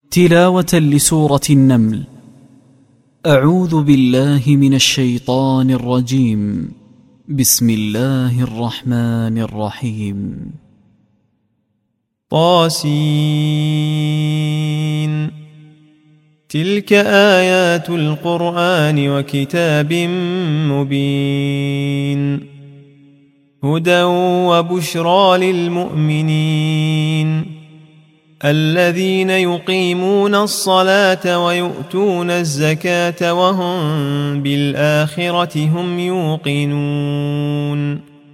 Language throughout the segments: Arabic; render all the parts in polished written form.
تلاوة لسورة النمل. أعوذ بالله من الشيطان الرجيم. بسم الله الرحمن الرحيم. طاسين. تلك آيات القرآن وكتاب مبين، هدى وبشرى للمؤمنين الذين يقيمون الصلاة ويؤتون الزكاة وهم بالآخرة هم يوقنون.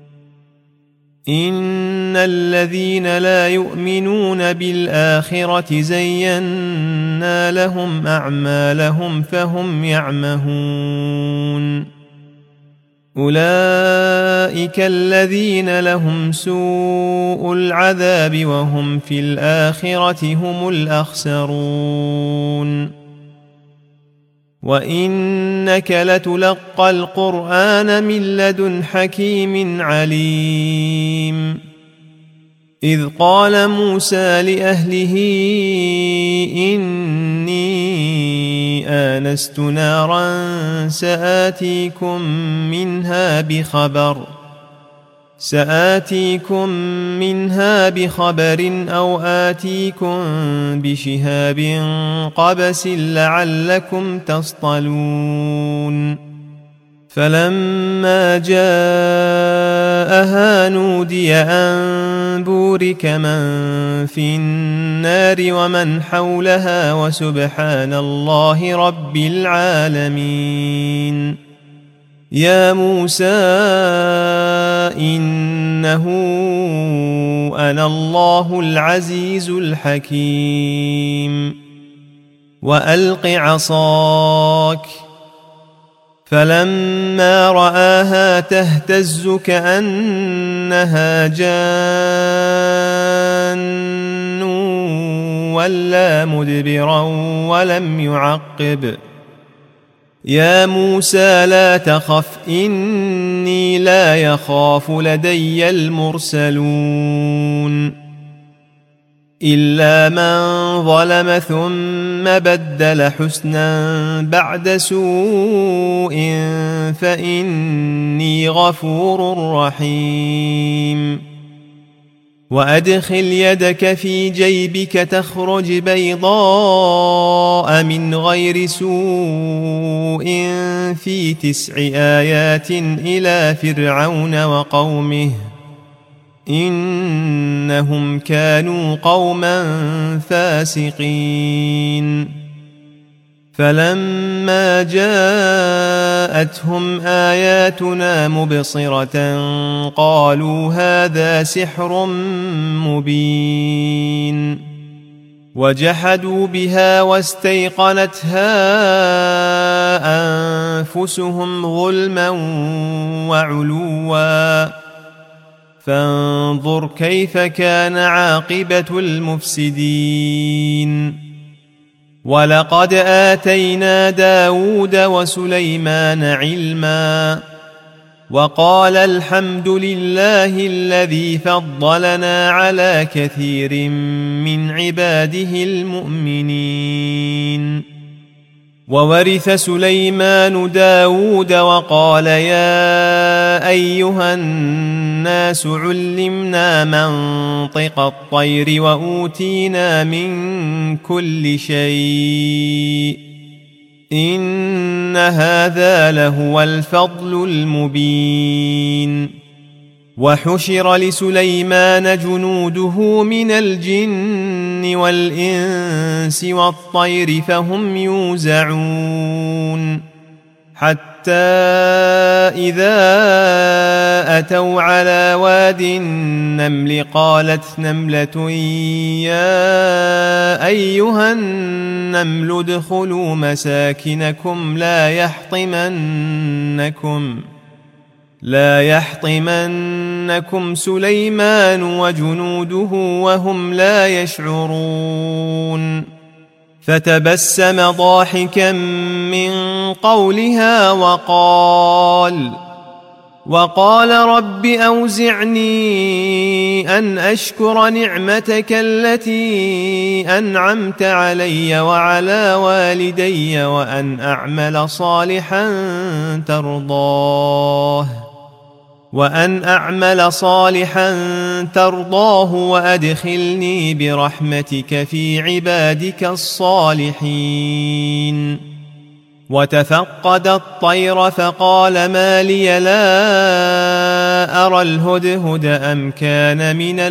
إن الذين لا يؤمنون بالآخرة زينا لهم أعمالهم فهم يعمهون. أولئك الذين لهم سوء العذاب وهم في الآخرة هم الأخسرون. وإنك لتلقى القرآن من لدن حكيم عليم. إذ قال موسى لأهله إني آنست نارا سآتيكم منها بخبر أو آتيكم بشهاب قبس لعلكم تصطلون. فلما جاءها نودي أن بورك من في النار ومن حولها وسبحان الله رب العالمين. يا موسى إنه أنا الله العزيز الحكيم. وألق عصاك. فلما رآها تهتز كأنها جان ولا مدبرا ولم يعقب. يا موسى لا تخف إني لا يخاف لدي المرسلون. إلا من ظلم ثم بدل حسنا بعد سوء فإني غفور رحيم. وأدخل يدك في جيبك تخرج بيضاء من غير سوء في 9 آيات إلى فرعون وقومه إنهم كانوا قوما فاسقين. فلما جاءتهم آياتنا مبصرة قالوا هذا سحر مبين. وجحدوا بها واستيقنتها أنفسهم ظلما وعلوا. فانظر كيف كان عاقبة المفسدين. ولقد آتينا داود وسليمان علما وقال الحمد لله الذي فضلنا على كثير من عباده المؤمنين. وورث سليمان داود وقال يا أيها الناس علمنا منطق الطير وأوتينا من كل شيء إن هذا لهو الفضل المبين. وحشر لسليمان جنوده من الجن والإنس والطير فهم يوزعون. حتى إذا أتوا على واد النمل قالت نملة يا أيها النمل ادخلوا مساكنكم لا يحطمنكم سليمان وجنوده وهم لا يشعرون. فتبسم ضاحكا من قولها وقال رب أوزعني أن أشكر نعمتك التي أنعمت علي وعلى والدي وأن أعمل صالحا ترضاه وأدخلني برحمتك في عبادك الصالحين. وتفقد الطير فقال ما لي لا أرى الهدهد أم كان من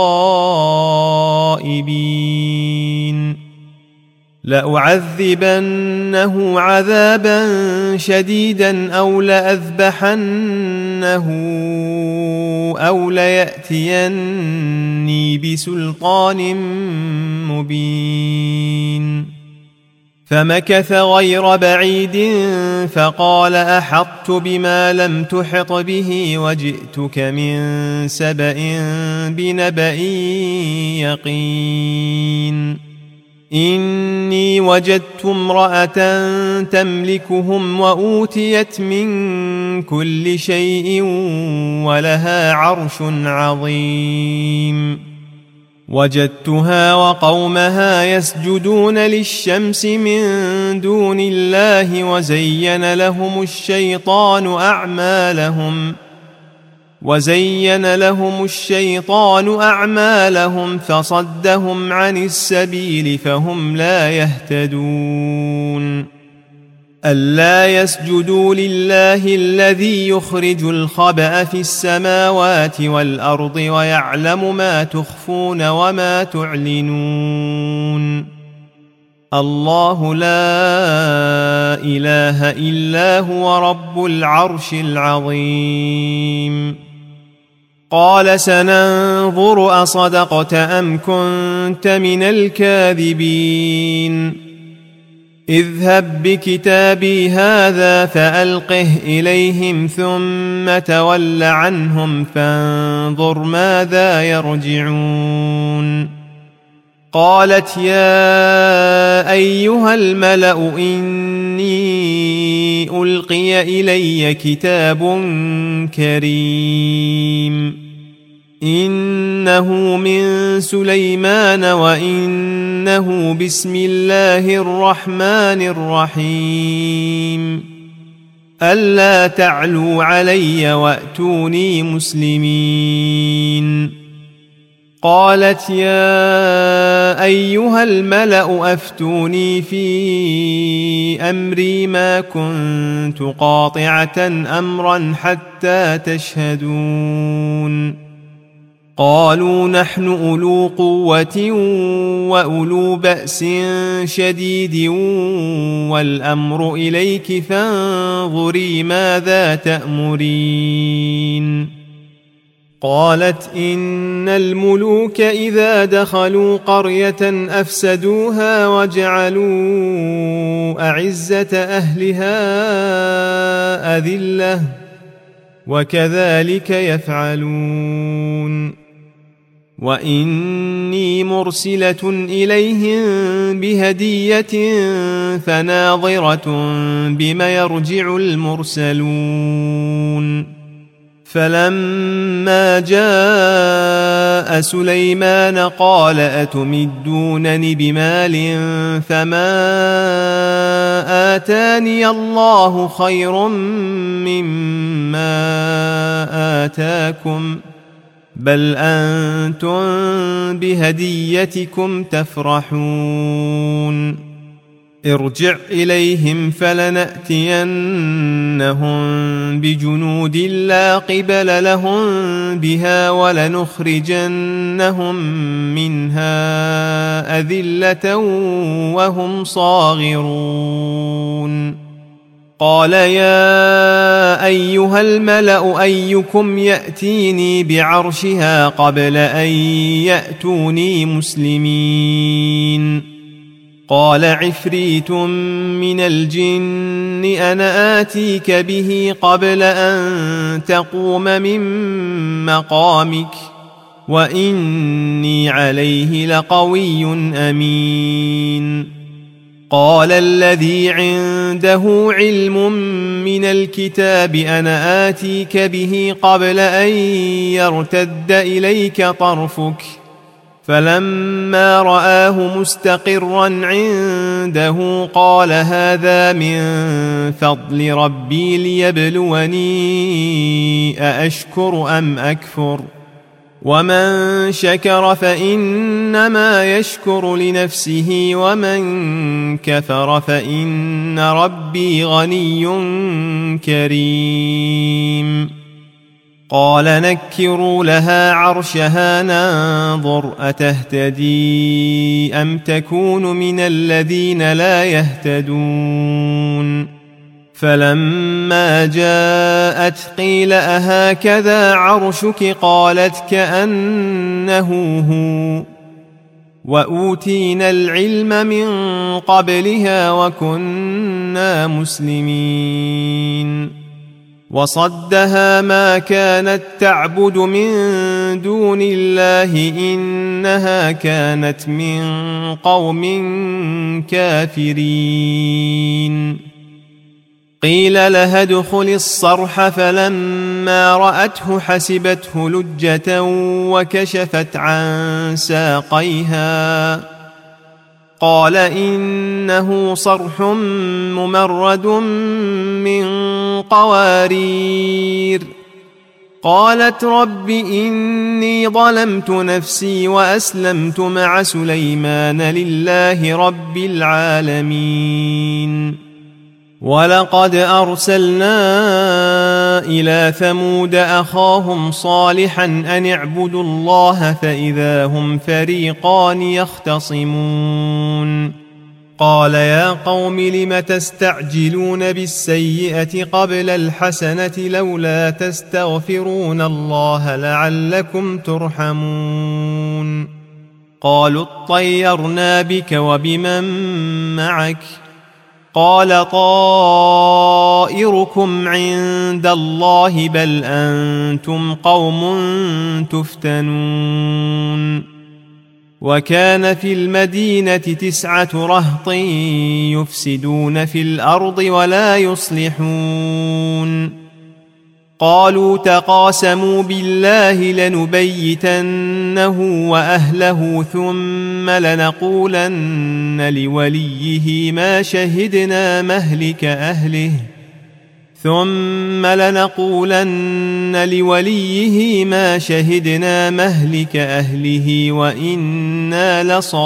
الغائبين لأعذبنه عذابا شديدا أو لأذبحنه أو ليأتيني بسلطان مبين. فمكث غير بعيد فقال أحطت بما لم تحط به وجئتك من سبأ بنبأ يقين. إني وجدت امرأة تملكهم وأوتيت من كل شيء ولها عرش عظيم. وجدتها وقومها يسجدون للشمس من دون الله وزين لهم الشيطان أعمالهم فصدهم عن السبيل فهم لا يهتدون. ألا يسجدوا لله الذي يخرج الخبأ في السماوات والأرض ويعلم ما تخفون وما تعلنون. الله لا إله إلا هو رب العرش العظيم. قال سننظر أصدقت أم كنت من الكاذبين. اذهب بكتابي هذا فألقه إليهم ثم تول عنهم فانظر ماذا يرجعون. قالت يا أيها الملأ إني ألقي إلي كتاب كريم إنه من سليمان وإنه بسم الله الرحمن الرحيم ألا تعلوا علي وأتوني مسلمين. قالت يا أيها الملأ أفتوني في أمري ما كنت قاطعة أمرا حتى تشهدون. قالوا نحن أولو قوة وأولو بأس شديد والأمر إليك فانظري ماذا تأمرين. قالت إن الملوك إذا دخلوا قرية أفسدوها وجعلوا أعزة أهلها أذلة وكذلك يفعلون. وإني مرسلة إليهم بهدية فناظرة بما يرجع المرسلون. فلما جاء سليمان قال أتمدونني بمال فما آتاني الله خير مما آتاكم بل أنتم بهديتكم تفرحون. ارجع إليهم فلنأتينهم بجنود لا قبل لهم بها ولنخرجنهم منها أذلة وهم صاغرون. قال يا أيها الملأ أيكم يأتيني بعرشها قبل أن يأتوني مسلمين. قال عفريت من الجن أنا آتيك به قبل أن تقوم من مقامك وإني عليه لقوي أمين. قال الذي عنده علم من الكتاب أنا آتيك به قبل أن يرتد إليك طرفك فلما رآه مستقرا عنده قال هذا من فضل ربي ليبلوني أأشكر أم أكفر ومن شكر فإنما يشكر لنفسه ومن كفر فإن ربي غني كريم قال نكروا لها عرشها ننظر أتهتدي أم تكون من الذين لا يهتدون فلما جاءت قيل أهكذا عرشك قالت كأنه هو وأوتينا العلم من قبلها وكنا مسلمين وصدها ما كانت تعبد من دون الله إنها كانت من قوم كافرين قيل لها ادخل الصرح فلما رأته حسبته لجة وكشفت عن ساقيها قال إنه صرح ممرد من قوارير قالت رب إني ظلمت نفسي وأسلمت مع سليمان لله رب العالمين ولقد أرسلنا إلى ثمود أخاهم صالحا أن اعبدوا الله فإذا هم فريقان يختصمون قال يا قوم لم تستعجلون بالسيئة قبل الحسنة لولا تستغفرون الله لعلكم ترحمون قالوا اطيرنا بك وبمن معك قال طائركم عند الله بل أنتم قوم تفتنون وكان في المدينة 9 رهط يفسدون في الأرض ولا يصلحون قالوا تقاسموا بالله لنبيتنه وأهله ثم لنقولن لوليه ما شهدنا مهلك أهله وإنا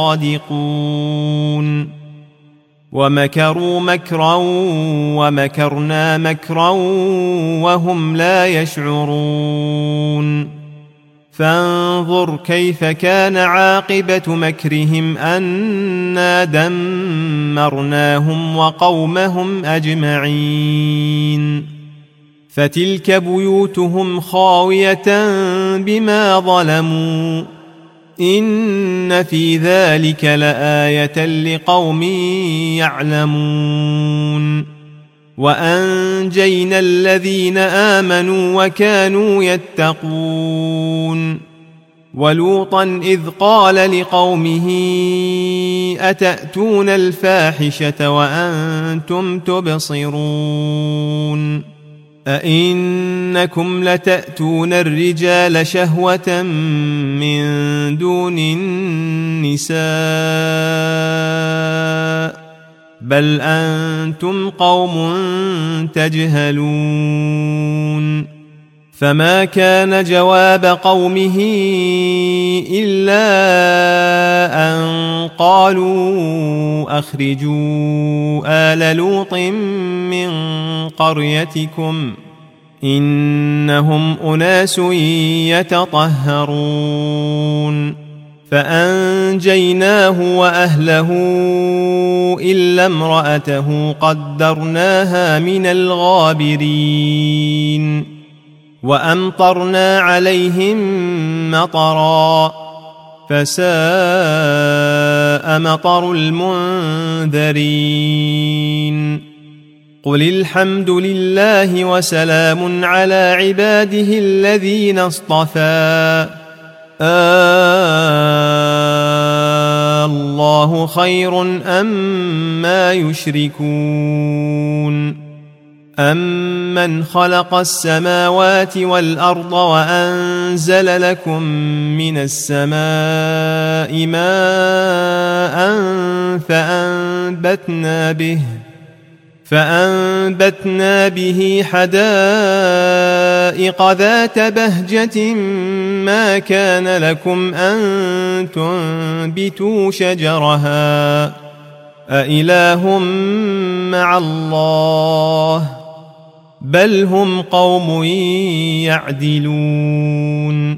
لصادقون ومكروا مكرا ومكرنا مكرا وهم لا يشعرون فانظر كيف كان عاقبة مكرهم أنا دمرناهم وقومهم أجمعين فتلك بيوتهم خاوية بما ظلموا إن في ذلك لآية لقوم يعلمون وأنجينا الذين آمنوا وكانوا يتقون ولوطا إذ قال لقومه أتأتون الفاحشة وأنتم تبصرون أئنكم لتأتون الرجال شهوة من دون النساء بل أنتم قوم تجهلون فما كان جواب قومه إلا أن قالوا أخرجوا آل لوط من قريتكم إنهم أناس يتطهرون فأنجيناه وأهله إلا امرأته قدرناها من الغابرين وأمطرنا عليهم مطرا فساء مطر المنذرين قل الحمد لله وسلام على عباده الذين اصطفى الله خير أما يشركون أمن خلق السماوات والأرض وأنزل لكم من السماء ماء فأنبتنا به حدائق ذات بهجة ما كان لكم أن تنبتوا شجرها أإله مع الله بل هم قوم يعدلون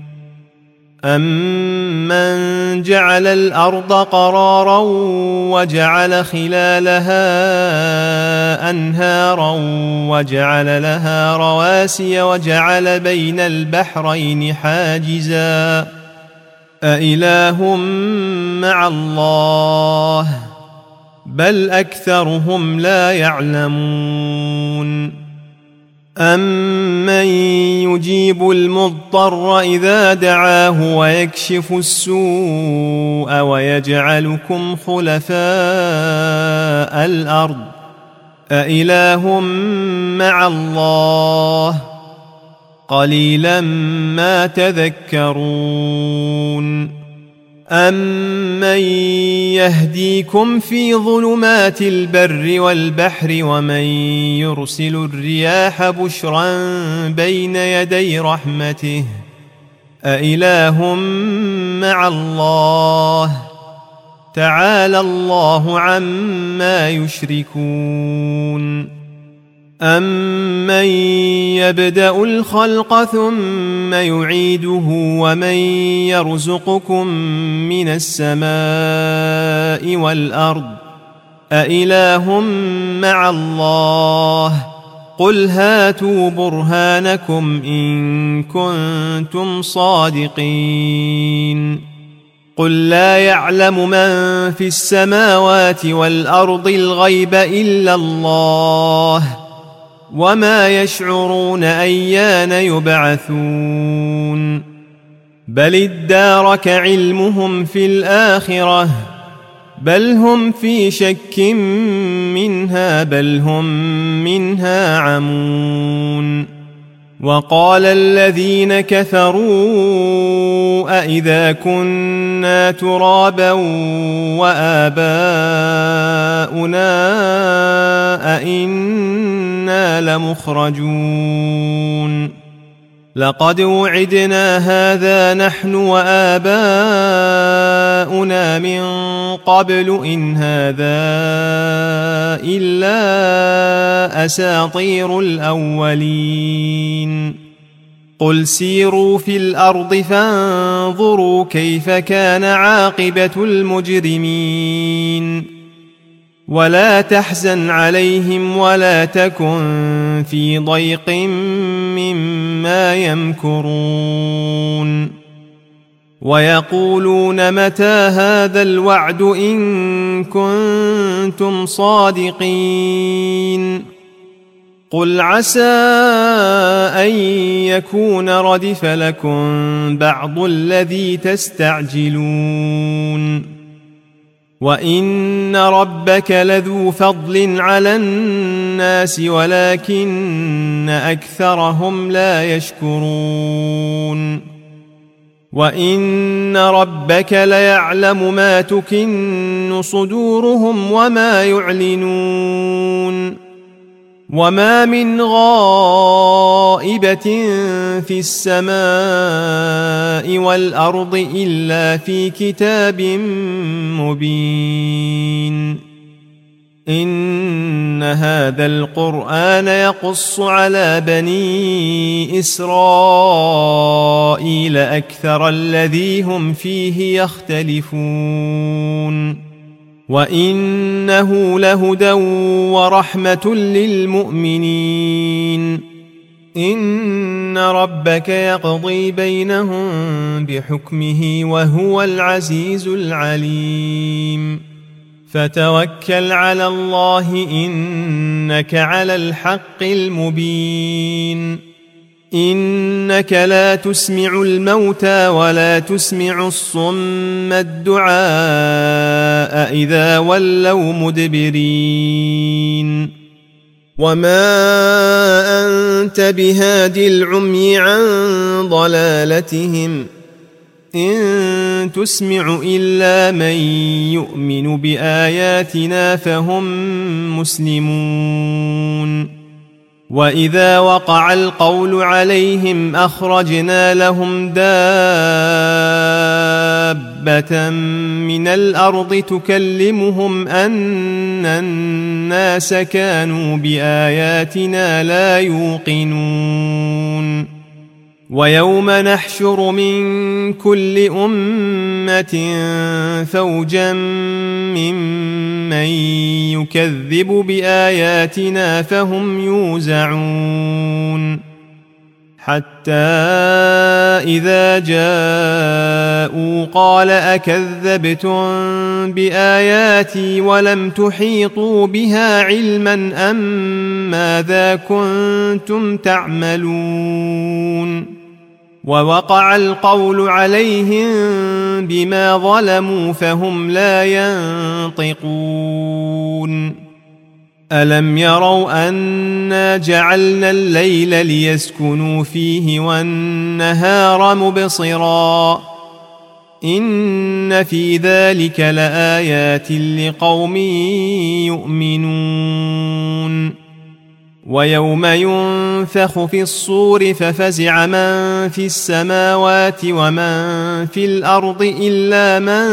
أمن جعل الأرض قرارا وجعل خلالها أنهارا وجعل لها رواسي وجعل بين البحرين حاجزا أإله مع الله بل أكثرهم لا يعلمون أمن يجيب المضطر إذا دعاه ويكشف السوء ويجعلكم خلفاء الأرض أإله مع الله قليلا ما تذكرون أمن يهديكم في ظلمات البر والبحر ومن يرسل الرياح بشرا بين يدي رحمته أإله مع الله تعالى الله عما يشركون أمن يبدأ الخلق ثم يعيده ومن يرزقكم من السماء والأرض أإله مع الله قل هاتوا برهانكم إن كنتم صادقين قل لا يعلم من في السماوات والأرض الغيب إلا الله وما يشعرون أيان يبعثون بل ادارك علمهم في الآخرة بل هم في شك منها بل هم منها عمون وقال الذين كفروا أئذا كنا ترابا وآباؤنا أئنا لمخرجون لقد وعدنا هذا نحن وآباؤنا من قبل إن هذا إلا أساطير الأولين قل سيروا في الأرض فانظروا كيف كان عاقبة المجرمين ولا تحزن عليهم ولا تكن في ضيق مما يمكرون ويقولون متى هذا الوعد إن كنتم صادقين قل عسى أن يكون ردف لكم بعض الذي تستعجلون وإن ربك لذو فضل على الناس ولكن أكثرهم لا يشكرون وإن ربك ليعلم ما تكن صدورهم وما يعلنون وما من غائبة في السماء والأرض إلا في كتاب مبين إن هذا القرآن يقص على بني إسرائيل أكثر الذي هم فيه يختلفون وإنه لهدى ورحمة للمؤمنين إن ربك يقضي بينهم بحكمه وهو العزيز العليم فتوكل على الله إنك على الحق المبين إنك لا تسمع الموتى ولا تسمع الصم الدعاء إذا ولوا مدبرين وما أنت بهاد العمي عن ضلالتهم إن تسمع إلا من يؤمن بآياتنا فهم مسلمون وإذا وقع القول عليهم أخرجنا لهم دابة من الأرض تكلمهم أن الناس كانوا بآياتنا لا يوقنون ويوم نحشر من كل أمة فوجا ممن يكذب بآياتنا فهم يوزعون حتى إذا جاءوا قال أكذبتم بآياتي ولم تحيطوا بها علما أم ماذا كنتم تعملون ووقع القول عليهم بما ظلموا فهم لا ينطقون ألم يروا أنا جعلنا الليل ليسكنوا فيه والنهار مبصرا إن في ذلك لآيات لقوم يؤمنون ويوم ينفخ في الصور ففزع من في السماوات ومن في الأرض إلا من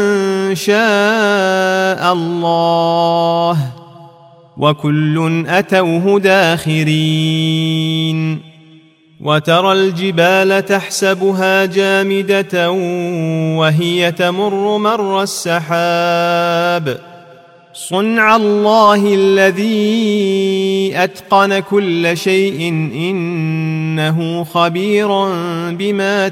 شاء الله وكل أتوه داخرين وترى الجبال تحسبها جامدة وهي تمر مر السحاب صنع الله الذي أتقن كل شيء إنه خبير بما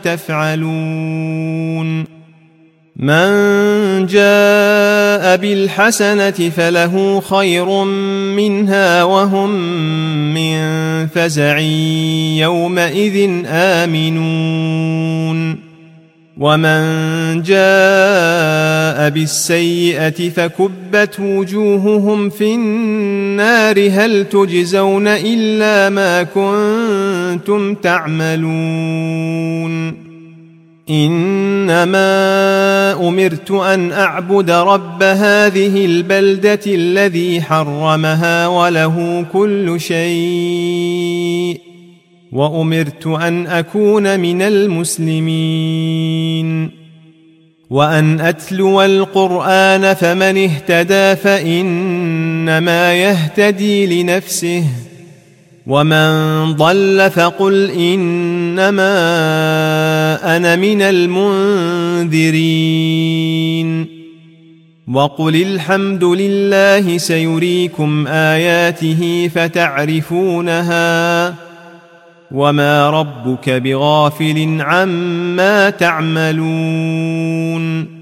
تفعلون من جاء بالحسنة فله خير منها وهم من فزع يومئذ آمنون ومن جاء بالسيئة فكبت وجوههم في النار هل تجزون إلا ما كنتم تعملون إنما أمرت أن أعبد رب هذه البلدة الذي حرمها وله كل شيء وأمرت أن أكون من المسلمين وأن أتلو القرآن فمن اهتدى فإنما يهتدي لنفسه ومن ضل فقل إنما أنا من المنذرين وقل الحمد لله سيريكم آياته فتعرفونها وما ربك بغافل عما تعملون